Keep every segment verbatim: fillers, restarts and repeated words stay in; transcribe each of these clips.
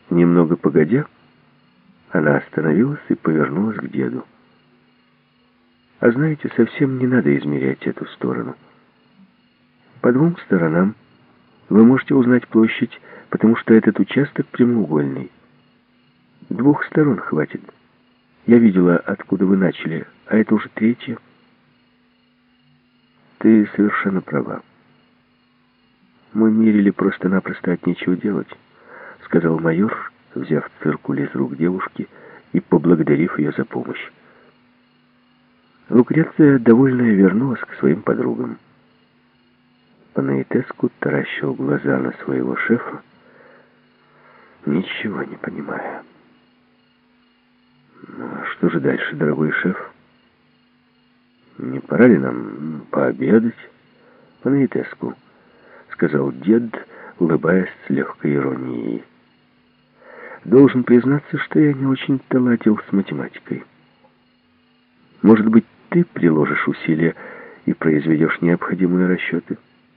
Немного погодя, она остановилась и повернулась к деду. А знаете, совсем не надо измерять эту сторону. По двум сторонам вы можете узнать площадь, потому что этот участок прямоугольный. Двух сторон хватит. Я видела, откуда вы начали, а это уже третья. Ты совершенно права. Мы мерили просто-напросто от нечего делать, сказал майор, взяв циркуль из рук девушки и поблагодарив ее за помощь. Лукреция, довольная, вернулась к своим подругам. Панаитеску таращил глаза на своего шефа, ничего не понимая. Ну, а что же дальше, дорогой шеф? Не пора ли нам пообедать? Панаитеску, сказал дед, улыбаясь с легкой иронией. Должен признаться, что я не очень-то ладил с математикой. Может быть, ты приложишь усилия и произведешь необходимые расчеты?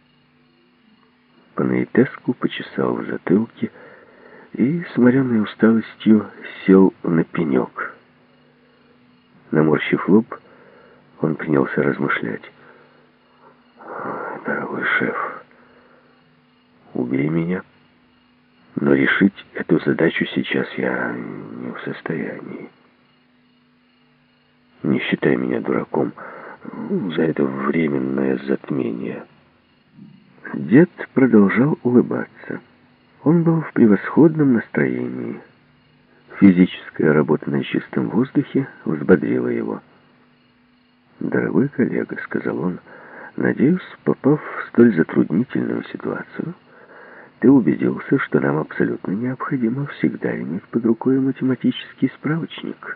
Панаитеску почесал в затылке и, сморенной усталостью, сел на пенек. Наморщив лоб, он принялся размышлять. «Дорогой шеф, убей меня, но решить эту задачу сейчас я не в состоянии. Не считай меня дураком за это временное затмение». Дед продолжал улыбаться. Он был в превосходном настроении. Физическая работа на чистом воздухе взбодрила его. «Дорогой коллега», — сказал он, — «надеюсь, попав в столь затруднительную ситуацию, ты убедился, что нам абсолютно необходимо всегда иметь под рукой математический справочник».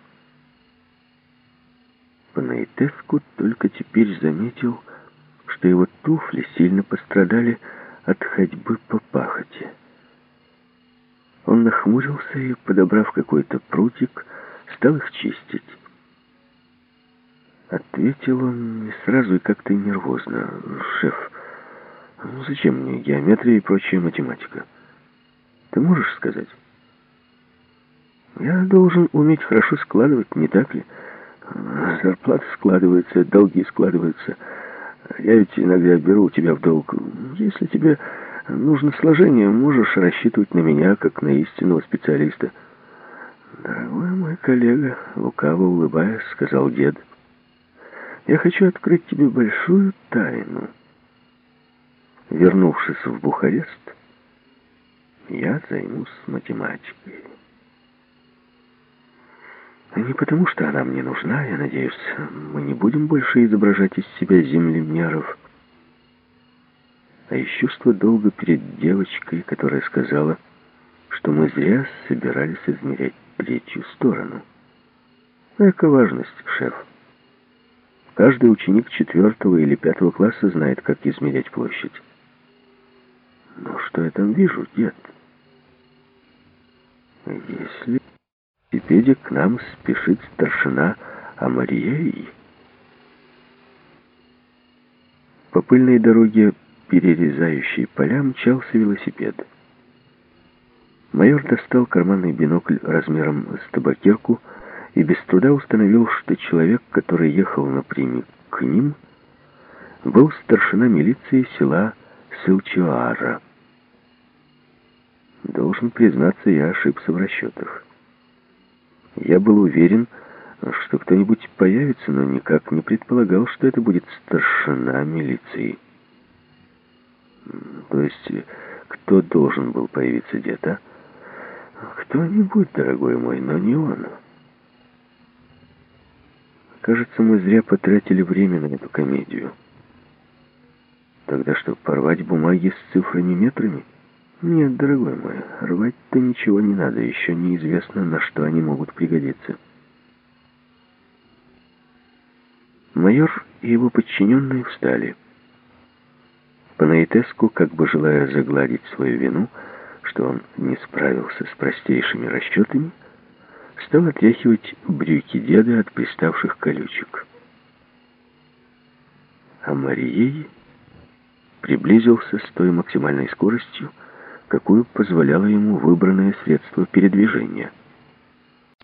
Панаитеску только теперь заметил, что его туфли сильно пострадали от ходьбы по пахоте. Он нахмурился и, подобрав какой-то прутик, стал их чистить. Ответил он не сразу и как-то нервозно. «Шеф, ну зачем мне геометрия и прочая математика? Ты можешь сказать? Я должен уметь хорошо складывать, не так ли? Зарплата складывается, долги складываются. Я ведь иногда беру у тебя в долг. Если тебе нужно сложение, можешь рассчитывать на меня, как на истинного специалиста». «Дорогой мой коллега», — лукаво улыбаясь, сказал дед, — «я хочу открыть тебе большую тайну. Вернувшись в Бухарест, я займусь математикой. Не потому, что она мне нужна, я надеюсь, мы не будем больше изображать из себя землемеров, а из чувства долга перед девочкой, которая сказала, что мы зря собирались измерять третью сторону. Эка важность, шеф. Каждый ученик четвертого или пятого класса знает, как измерять площадь. Но что я там вижу, дед? Если в велосипеде к нам спешит старшина Амарией. По пыльной дороге, перерезающей поля, мчался велосипед. Майор достал карманный бинокль размером с табакерку и без труда установил, что человек, который ехал напрямик к ним, был старшина милиции села Сылчуара. Должен признаться, я ошибся в расчетах. Я был уверен, что кто-нибудь появится, но никак не предполагал, что это будет старшина милиции. То есть, кто должен был появиться где-то? Кто-нибудь, дорогой мой, но не он. Кажется, мы зря потратили время на эту комедию. Тогда что, порвать бумаги с цифрами метрами? Нет, дорогой мой, рвать-то ничего не надо, еще неизвестно, на что они могут пригодиться. Майор и его подчиненные встали. Панаитеску, как бы желая загладить свою вину, что он не справился с простейшими расчетами, стал отряхивать брюки деда от приставших колючек. А Марией приблизился с той максимальной скоростью, какую позволяло ему выбранное средство передвижения.